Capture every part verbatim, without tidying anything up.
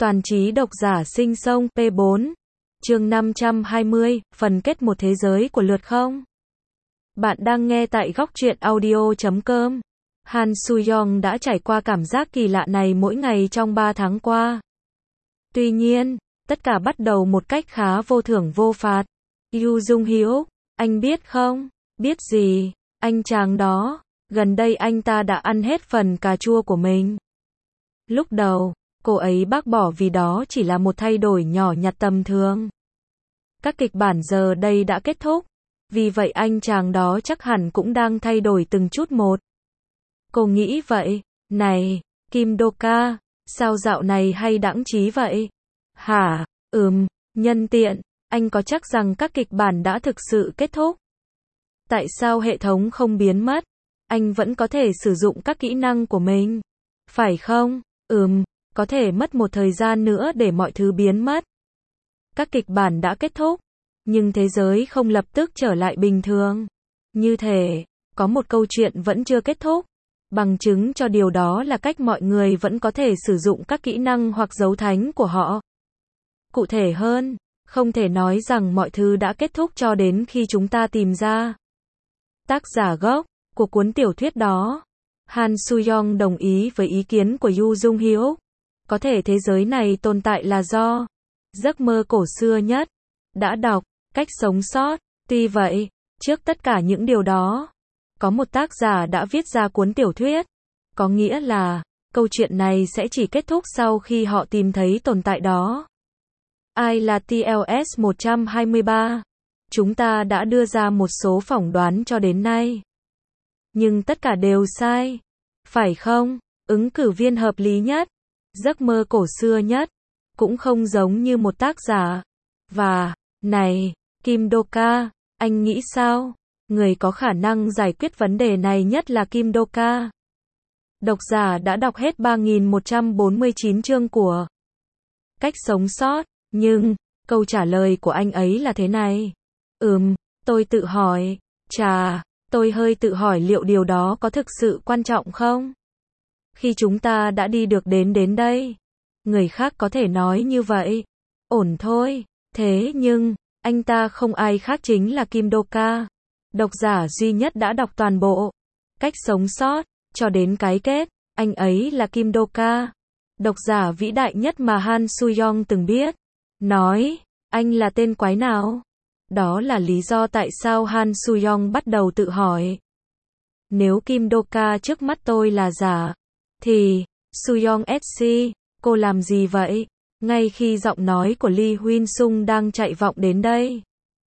Toàn trí độc giả sinh sông P bốn. Chương năm trăm hai mươi, phần kết một thế giới của lượt không. Bạn đang nghe tại góc truyện audio chấm com. Han Soo-young đã trải qua cảm giác kỳ lạ này mỗi ngày trong ba tháng qua. Tuy nhiên, tất cả bắt đầu một cách khá vô thưởng vô phạt. Yoo Jung-hyuk, anh biết không? Biết gì? Anh chàng đó, gần đây anh ta đã ăn hết phần cà chua của mình. Lúc đầu, cô ấy bác bỏ vì đó chỉ là một thay đổi nhỏ nhặt tầm thường. Các kịch bản giờ đây đã kết thúc, vì vậy anh chàng đó chắc hẳn cũng đang thay đổi từng chút một. Cô nghĩ vậy. Này, Kim Do-ka, sao dạo này hay đãng trí vậy? Hả? Ừm, nhân tiện, anh có chắc rằng các kịch bản đã thực sự kết thúc? Tại sao hệ thống không biến mất? Anh vẫn có thể sử dụng các kỹ năng của mình, phải không? Ừm, có thể mất một thời gian nữa để mọi thứ biến mất. Các kịch bản đã kết thúc, nhưng thế giới không lập tức trở lại bình thường. Như thể, có một câu chuyện vẫn chưa kết thúc. Bằng chứng cho điều đó là cách mọi người vẫn có thể sử dụng các kỹ năng hoặc dấu thánh của họ. Cụ thể hơn, không thể nói rằng mọi thứ đã kết thúc cho đến khi chúng ta tìm ra tác giả gốc của cuốn tiểu thuyết đó. Han Soo-young đồng ý với ý kiến của Yoo Jung-hyuk. Có thể thế giới này tồn tại là do giấc mơ cổ xưa nhất đã đọc Cách sống sót. Tuy vậy, trước tất cả những điều đó, có một tác giả đã viết ra cuốn tiểu thuyết. Có nghĩa là, câu chuyện này sẽ chỉ kết thúc sau khi họ tìm thấy tồn tại đó. Ai là T L S một trăm hai mươi ba? Chúng ta đã đưa ra một số phỏng đoán cho đến nay, nhưng tất cả đều sai. Phải không? Ứng cử viên hợp lý nhất, giấc mơ cổ xưa nhất, cũng không giống như một tác giả. Và, này, Kim Do-ka, anh nghĩ sao? Người có khả năng giải quyết vấn đề này nhất là Kim Do-ka. Độc giả đã đọc hết ba nghìn một trăm bốn mươi chín chương của Cách sống sót, nhưng, câu trả lời của anh ấy là thế này. Ừm, tôi tự hỏi, chà, tôi hơi tự hỏi liệu điều đó có thực sự quan trọng không? Khi chúng ta đã đi được đến đến đây, người khác có thể nói như vậy. Ổn thôi, thế nhưng, anh ta không ai khác chính là Kim Do-ka. Độc giả duy nhất đã đọc toàn bộ Cách sống sót, cho đến cái kết, anh ấy là Kim Do-ka. Độc giả vĩ đại nhất mà Han Soo-young từng biết. Nói, anh là tên quái nào? Đó là lý do tại sao Han Soo-young bắt đầu tự hỏi. Nếu Kim Do-ka trước mắt tôi là giả, thì, Soo-young ét xê, cô làm gì vậy? Ngay khi giọng nói của Lee Huynh-sung đang chạy vọng đến đây,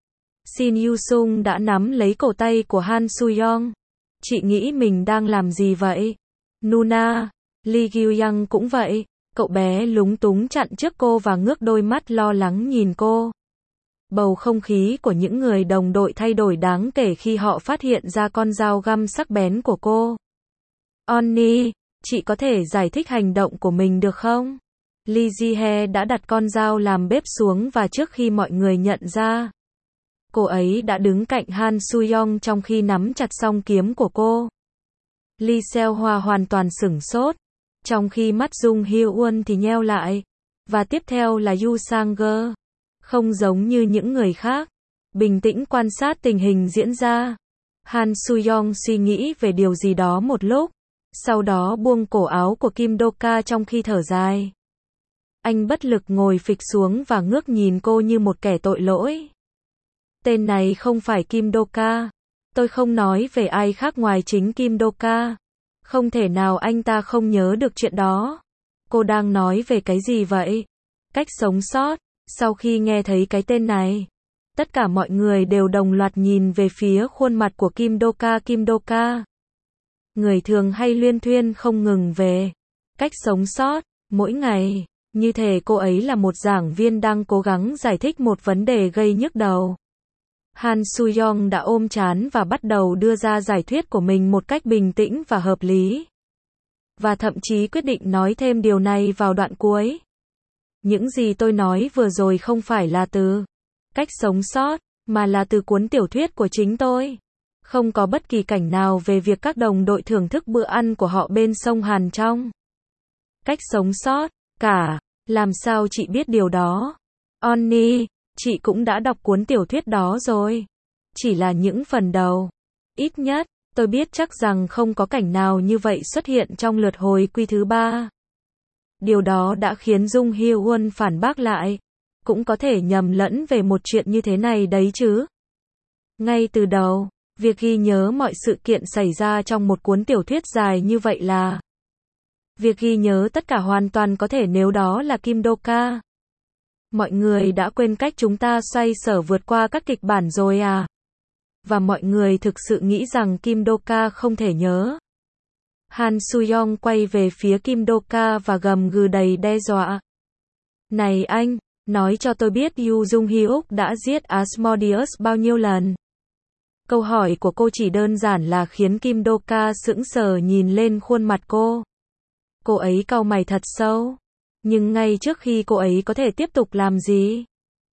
Shin Yu-sung đã nắm lấy cổ tay của Han Soo-young. Chị nghĩ mình đang làm gì vậy? Nuna, Lee Gyu-young cũng vậy. Cậu bé lúng túng chặn trước cô và ngước đôi mắt lo lắng nhìn cô. Bầu không khí của những người đồng đội thay đổi đáng kể khi họ phát hiện ra con dao găm sắc bén của cô. Onni, chị có thể giải thích hành động của mình được không? Lee Ji-hye đã đặt con dao làm bếp xuống và trước khi mọi người nhận ra, cô ấy đã đứng cạnh Han Soo-young trong khi nắm chặt song kiếm của cô. Lee Seo-hwa hoàn toàn sửng sốt, trong khi mắt Jung Hyo-won thì nheo lại. Và tiếp theo là Yoo Sang-ge. Không giống như những người khác, bình tĩnh quan sát tình hình diễn ra. Han Soo-young suy nghĩ về điều gì đó một lúc, sau đó buông cổ áo của Kim Do-ka trong khi thở dài. Anh bất lực ngồi phịch xuống và ngước nhìn cô như một kẻ tội lỗi. Tên này không phải Kim Do-ka. Tôi không nói về ai khác ngoài chính Kim Do-ka. Không thể nào anh ta không nhớ được chuyện đó. Cô đang nói về cái gì vậy? Cách sống sót. Sau khi nghe thấy cái tên này, tất cả mọi người đều đồng loạt nhìn về phía khuôn mặt của Kim Do-ka. Kim Do-ka, người thường hay luyên thuyên không ngừng về cách sống sót mỗi ngày, như thể cô ấy là một giảng viên đang cố gắng giải thích một vấn đề gây nhức đầu. Han Soo-young đã ôm trán và bắt đầu đưa ra giải thuyết của mình một cách bình tĩnh và hợp lý. Và thậm chí quyết định nói thêm điều này vào đoạn cuối. Những gì tôi nói vừa rồi không phải là từ Cách sống sót, mà là từ cuốn tiểu thuyết của chính tôi. Không có bất kỳ cảnh nào về việc các đồng đội thưởng thức bữa ăn của họ bên sông Hàn trong Cách sống sót cả. Làm sao chị biết điều đó? Onni, chị cũng đã đọc cuốn tiểu thuyết đó rồi. Chỉ là những phần đầu. Ít nhất, tôi biết chắc rằng không có cảnh nào như vậy xuất hiện trong lượt hồi quy thứ ba. Điều đó đã khiến Jung Hye-won phản bác lại. Cũng có thể nhầm lẫn về một chuyện như thế này đấy chứ. Ngay từ đầu, việc ghi nhớ mọi sự kiện xảy ra trong một cuốn tiểu thuyết dài như vậy là việc ghi nhớ tất cả hoàn toàn có thể nếu đó là Kim Do-ka. Mọi người đã quên cách chúng ta xoay sở vượt qua các kịch bản rồi à? Và mọi người thực sự nghĩ rằng Kim Do-ka không thể nhớ. Han Soo-young quay về phía Kim Do-ka và gầm gừ đầy đe dọa. Này anh, nói cho tôi biết Yoo Jung-hyuk đã giết Asmodeus bao nhiêu lần? Câu hỏi của cô chỉ đơn giản là khiến Kim Do-ka sững sờ nhìn lên khuôn mặt cô. Cô ấy cau mày thật sâu. Nhưng ngay trước khi cô ấy có thể tiếp tục làm gì?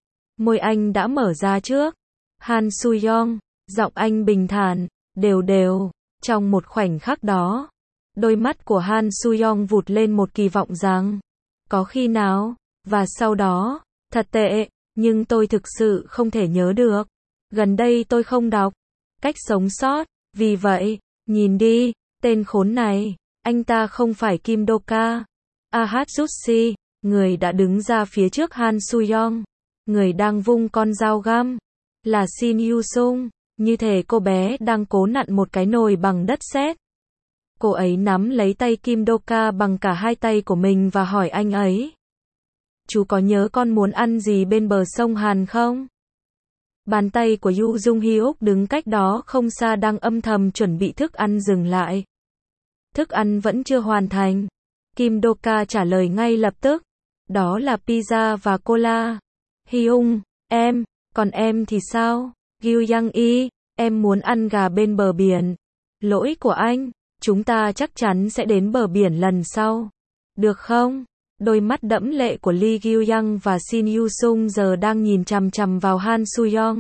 Môi anh đã mở ra trước. Han Soo-young, giọng anh bình thản, đều đều. Trong một khoảnh khắc đó, đôi mắt của Han Soo-young vụt lên một kỳ vọng rằng, có khi nào, và sau đó, thật tệ, nhưng tôi thực sự không thể nhớ được. Gần đây tôi không đọc Cách sống sót, vì vậy, nhìn đi, tên khốn này, anh ta không phải Kim Do-ka. Ahatsushi, người đã đứng ra phía trước Han Soo-young, người đang vung con dao găm, là Shin Yu-sung, như thể cô bé đang cố nặn một cái nồi bằng đất sét. Cô ấy nắm lấy tay Kim Do-ka bằng cả hai tay của mình và hỏi anh ấy. Chú có nhớ con muốn ăn gì bên bờ sông Hàn không? Bàn tay của Yoo Jung-hyuk đứng cách đó không xa đang âm thầm chuẩn bị thức ăn dừng lại. Thức ăn vẫn chưa hoàn thành. Kim Do-ka trả lời ngay lập tức. Đó là pizza và cola. Hyung, em, còn em thì sao? Gyu-yang-i, em muốn ăn gà bên bờ biển. Lỗi của anh, chúng ta chắc chắn sẽ đến bờ biển lần sau. Được không? Đôi mắt đẫm lệ của Lee Gyu-yang và Shin Yu-sung giờ đang nhìn chằm chằm vào Han Soo-young.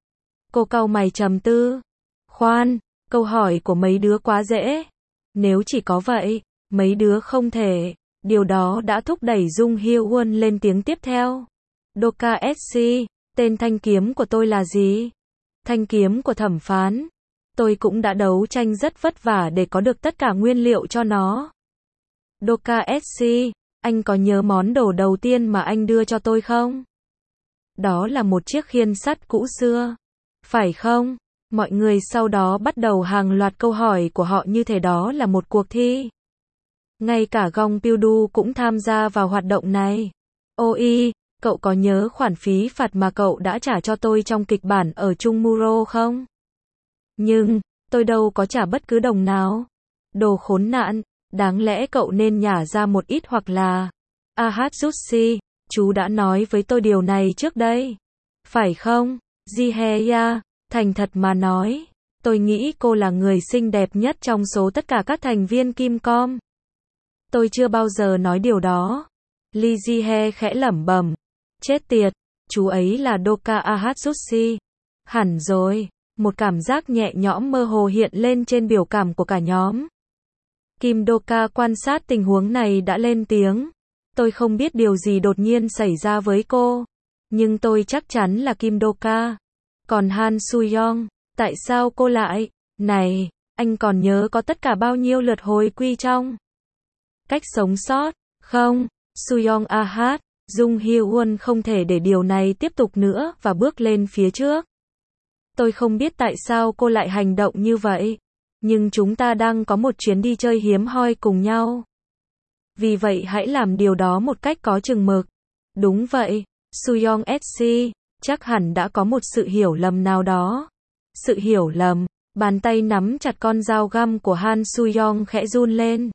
Cô cau mày trầm tư. Khoan, câu hỏi của mấy đứa quá dễ. Nếu chỉ có vậy, mấy đứa không thể. Điều đó đã thúc đẩy Jung Hye-won lên tiếng tiếp theo. Do-ka ét xê, tên thanh kiếm của tôi là gì? Thanh kiếm của thẩm phán. Tôi cũng đã đấu tranh rất vất vả để có được tất cả nguyên liệu cho nó. Do-ka ét xê, anh có nhớ món đồ đầu tiên mà anh đưa cho tôi không? Đó là một chiếc khiên sắt cũ xưa. Phải không? Mọi người sau đó bắt đầu hàng loạt câu hỏi của họ như thể đó là một cuộc thi. Ngay cả Gong Pil-du cũng tham gia vào hoạt động này. Ôi, cậu có nhớ khoản phí phạt mà cậu đã trả cho tôi trong kịch bản ở Chung Muro không? Nhưng, tôi đâu có trả bất cứ đồng nào. Đồ khốn nạn, đáng lẽ cậu nên nhả ra một ít hoặc là... Ahatsushi, chú đã nói với tôi điều này trước đây. Phải không? Ji-hye, thành thật mà nói, tôi nghĩ cô là người xinh đẹp nhất trong số tất cả các thành viên Kim-com. Tôi chưa bao giờ nói điều đó. Lee Ji-hye khẽ lẩm bẩm. Chết tiệt, chú ấy là Do-ka Ahatsushi. Hẳn rồi, một cảm giác nhẹ nhõm mơ hồ hiện lên trên biểu cảm của cả nhóm. Kim Do-ka quan sát tình huống này đã lên tiếng. Tôi không biết điều gì đột nhiên xảy ra với cô. Nhưng tôi chắc chắn là Kim Do-ka. Còn Han Soo-young, tại sao cô lại... Này, anh còn nhớ có tất cả bao nhiêu lượt hồi quy trong Cách sống sót, không? Soo-young Ahat, Jung Hye-won không thể để điều này tiếp tục nữa và bước lên phía trước. Tôi không biết tại sao cô lại hành động như vậy. Nhưng chúng ta đang có một chuyến đi chơi hiếm hoi cùng nhau. Vì vậy hãy làm điều đó một cách có chừng mực. Đúng vậy, Soo-young ét xê, chắc hẳn đã có một sự hiểu lầm nào đó. Sự hiểu lầm, bàn tay nắm chặt con dao găm của Han Soo-young khẽ run lên.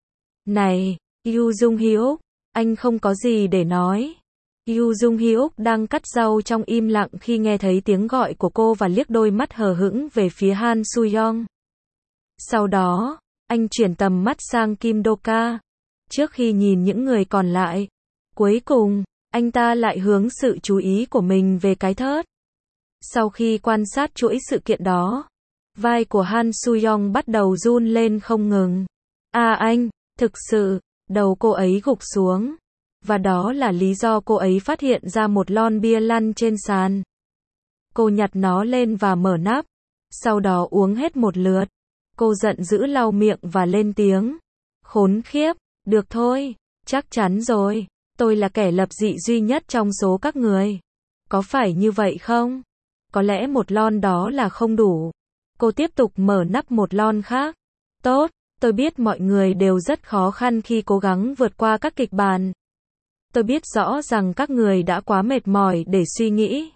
Này, Yoo Jung-hyuk, anh không có gì để nói. Yoo Jung-hyuk đang cắt rau trong im lặng khi nghe thấy tiếng gọi của cô và liếc đôi mắt hờ hững về phía Han Soo-young. Sau đó, anh chuyển tầm mắt sang Kim Do-ka. Trước khi nhìn những người còn lại, cuối cùng, anh ta lại hướng sự chú ý của mình về cái thớt. Sau khi quan sát chuỗi sự kiện đó, vai của Han Soo-young bắt đầu run lên không ngừng. À anh, thực sự, đầu cô ấy gục xuống. Và đó là lý do cô ấy phát hiện ra một lon bia lăn trên sàn. Cô nhặt nó lên và mở nắp. Sau đó uống hết một lượt. Cô giận dữ lau miệng và lên tiếng. Khốn khiếp, được thôi, chắc chắn rồi. Tôi là kẻ lập dị duy nhất trong số các người. Có phải như vậy không? Có lẽ một lon đó là không đủ. Cô tiếp tục mở nắp một lon khác. Tốt, tôi biết mọi người đều rất khó khăn khi cố gắng vượt qua các kịch bản. Tôi biết rõ rằng các người đã quá mệt mỏi để suy nghĩ.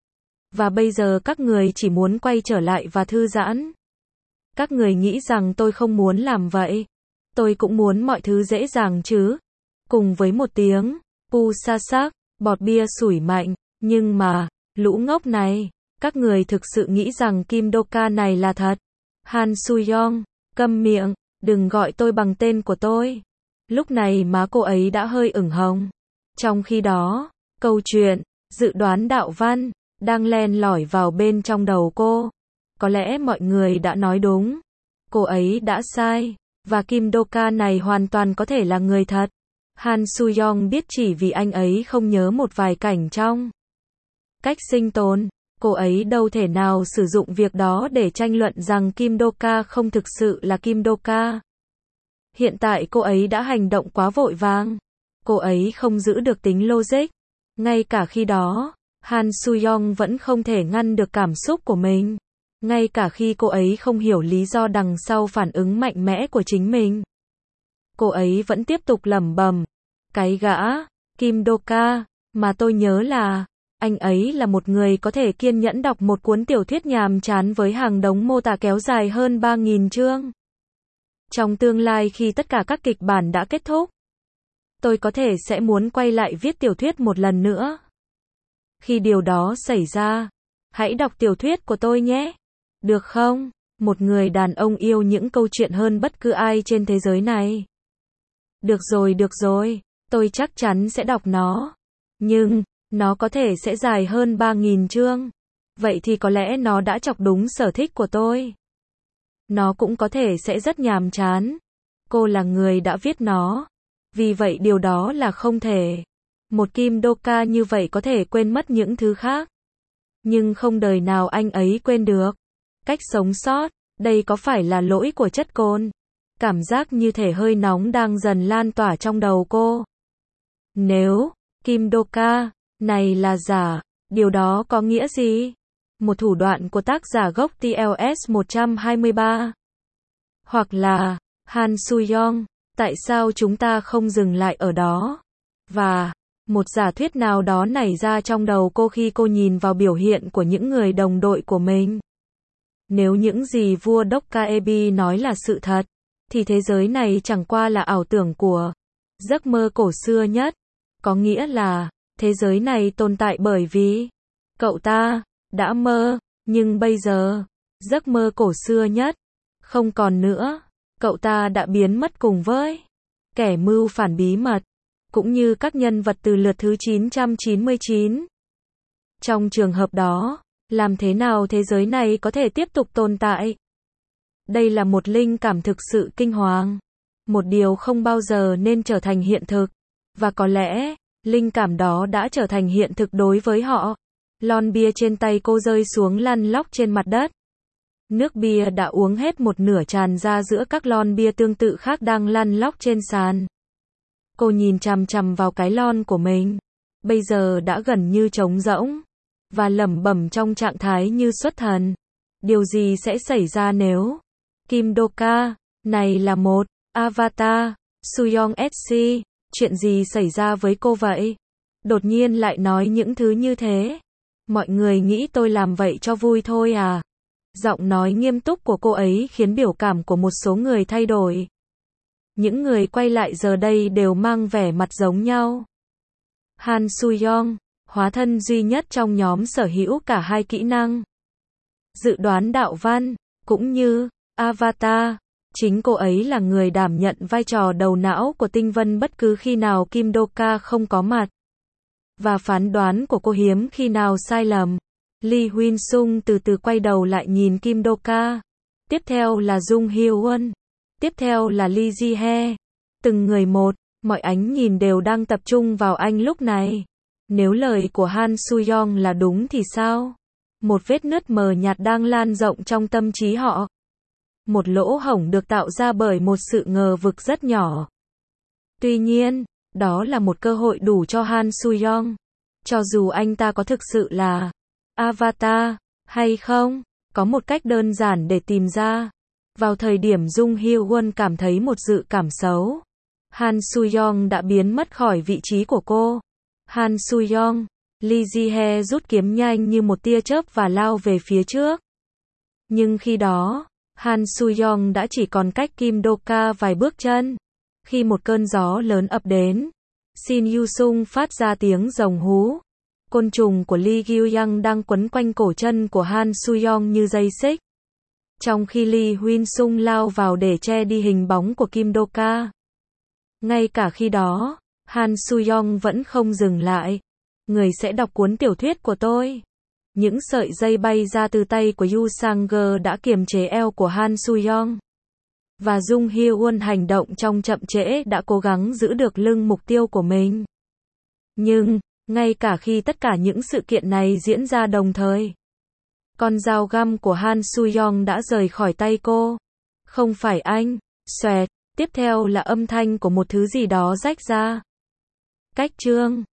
Và bây giờ các người chỉ muốn quay trở lại và thư giãn. Các người nghĩ rằng tôi không muốn làm vậy. Tôi cũng muốn mọi thứ dễ dàng chứ. Cùng với một tiếng pu sa sắc, bọt bia sủi mạnh. Nhưng mà, lũ ngốc này, các người thực sự nghĩ rằng Kim Do-ka này là thật. Han Soo-young, câm miệng, đừng gọi tôi bằng tên của tôi. Lúc này má cô ấy đã hơi ửng hồng. Trong khi đó, câu chuyện, dự đoán đạo văn, đang len lỏi vào bên trong đầu cô. Có lẽ mọi người đã nói đúng. Cô ấy đã sai. Và Kim Do-ka này hoàn toàn có thể là người thật. Han Soo-young biết chỉ vì anh ấy không nhớ một vài cảnh trong cách sinh tồn. Cô ấy đâu thể nào sử dụng việc đó để tranh luận rằng Kim Do-ka không thực sự là Kim Do-ka. Hiện tại cô ấy đã hành động quá vội vàng. Cô ấy không giữ được tính logic. Ngay cả khi đó, Han Soo-young vẫn không thể ngăn được cảm xúc của mình. Ngay cả khi cô ấy không hiểu lý do đằng sau phản ứng mạnh mẽ của chính mình. Cô ấy vẫn tiếp tục lẩm bẩm. Cái gã, Kim Do-ka, mà tôi nhớ là, anh ấy là một người có thể kiên nhẫn đọc một cuốn tiểu thuyết nhàm chán với hàng đống mô tả kéo dài hơn ba nghìn chương. Trong tương lai khi tất cả các kịch bản đã kết thúc, tôi có thể sẽ muốn quay lại viết tiểu thuyết một lần nữa. Khi điều đó xảy ra, hãy đọc tiểu thuyết của tôi nhé. Được không? Một người đàn ông yêu những câu chuyện hơn bất cứ ai trên thế giới này. Được rồi, được rồi, tôi chắc chắn sẽ đọc nó. Nhưng, nó có thể sẽ dài hơn ba nghìn chương. Vậy thì có lẽ nó đã chọc đúng sở thích của tôi. Nó cũng có thể sẽ rất nhàm chán. Cô là người đã viết nó. Vì vậy điều đó là không thể. Một Kim Do-ka như vậy có thể quên mất những thứ khác. Nhưng không đời nào anh ấy quên được. Cách sống sót, đây có phải là lỗi của chất cồn? Cảm giác như thể hơi nóng đang dần lan tỏa trong đầu cô. Nếu, Kim Do-ka này là giả, điều đó có nghĩa gì? Một thủ đoạn của tác giả gốc T L S một trăm hai mươi ba. Hoặc là, Han Soo-young, tại sao chúng ta không dừng lại ở đó? Và, một giả thuyết nào đó nảy ra trong đầu cô khi cô nhìn vào biểu hiện của những người đồng đội của mình. Nếu những gì vua Dokkaebi nói là sự thật, thì thế giới này chẳng qua là ảo tưởng của giấc mơ cổ xưa nhất. Có nghĩa là, thế giới này tồn tại bởi vì cậu ta đã mơ, nhưng bây giờ, giấc mơ cổ xưa nhất không còn nữa. Cậu ta đã biến mất cùng với kẻ mưu phản bí mật, cũng như các nhân vật từ lượt thứ chín trăm chín mươi chín. Trong trường hợp đó, làm thế nào thế giới này có thể tiếp tục tồn tại? Đây là một linh cảm thực sự kinh hoàng. Một điều không bao giờ nên trở thành hiện thực. Và có lẽ, linh cảm đó đã trở thành hiện thực đối với họ. Lon bia trên tay cô rơi xuống lăn lóc trên mặt đất. Nước bia đã uống hết một nửa tràn ra giữa các lon bia tương tự khác đang lăn lóc trên sàn. Cô nhìn chằm chằm vào cái lon của mình. Bây giờ đã gần như trống rỗng. Và lẩm bẩm trong trạng thái như xuất thần. Điều gì sẽ xảy ra nếu Kim Do-ka này là một avatar? Soo-young ét xê, chuyện gì xảy ra với cô vậy? Đột nhiên lại nói những thứ như thế. Mọi người nghĩ tôi làm vậy cho vui thôi à? Giọng nói nghiêm túc của cô ấy khiến biểu cảm của một số người thay đổi. Những người quay lại giờ đây đều mang vẻ mặt giống nhau. Han Soo-young, hóa thân duy nhất trong nhóm sở hữu cả hai kỹ năng dự đoán đạo văn, cũng như avatar. Chính cô ấy là người đảm nhận vai trò đầu não của tinh vân bất cứ khi nào Kim Do-ka không có mặt. Và phán đoán của cô hiếm khi nào sai lầm. Lee Huynh-sung từ từ quay đầu lại nhìn Kim Do-ka. Tiếp theo là Jung Hyo-won. Tiếp theo là Lee Ji-hye. Từng người một, Mọi ánh nhìn đều đang tập trung vào anh lúc này. Nếu lời của Han Soo-young là đúng thì sao? Một vết nứt mờ nhạt đang lan rộng trong tâm trí họ. Một lỗ hổng được tạo ra bởi một sự ngờ vực rất nhỏ. Tuy nhiên, đó là một cơ hội đủ cho Han Soo-young. Cho dù anh ta có thực sự là Avatar hay không, có một cách đơn giản để tìm ra. Vào thời điểm Jung Hyo-won cảm thấy một dự cảm xấu, Han Soo-young đã biến mất khỏi vị trí của cô. Han Soo-young, Lee Ji-hye rút kiếm nhanh như một tia chớp và lao về phía trước. Nhưng khi đó, Han Soo-young đã chỉ còn cách Kim Do-ka vài bước chân. Khi một cơn gió lớn ập đến, Shin Yu-sung phát ra tiếng rồng hú. Côn trùng của Lee Gyu-young đang quấn quanh cổ chân của Han Soo-young như dây xích. Trong khi Lee Huynh-sung lao vào để che đi hình bóng của Kim Do-ka. Ngay cả khi đó, Han Soo-young vẫn không dừng lại. Người sẽ đọc cuốn tiểu thuyết của tôi. Những sợi dây bay ra từ tay của Yu Sang-ge đã kiềm chế eo của Han Soo-young. Và Jung Hyo-won hành động trong chậm trễ đã cố gắng giữ được lưng mục tiêu của mình. Nhưng, ngay cả khi tất cả những sự kiện này diễn ra đồng thời, con dao găm của Han Soo-young đã rời khỏi tay cô. Không phải anh. Xoẹt. Tiếp theo là âm thanh của một thứ gì đó rách ra. Cách chương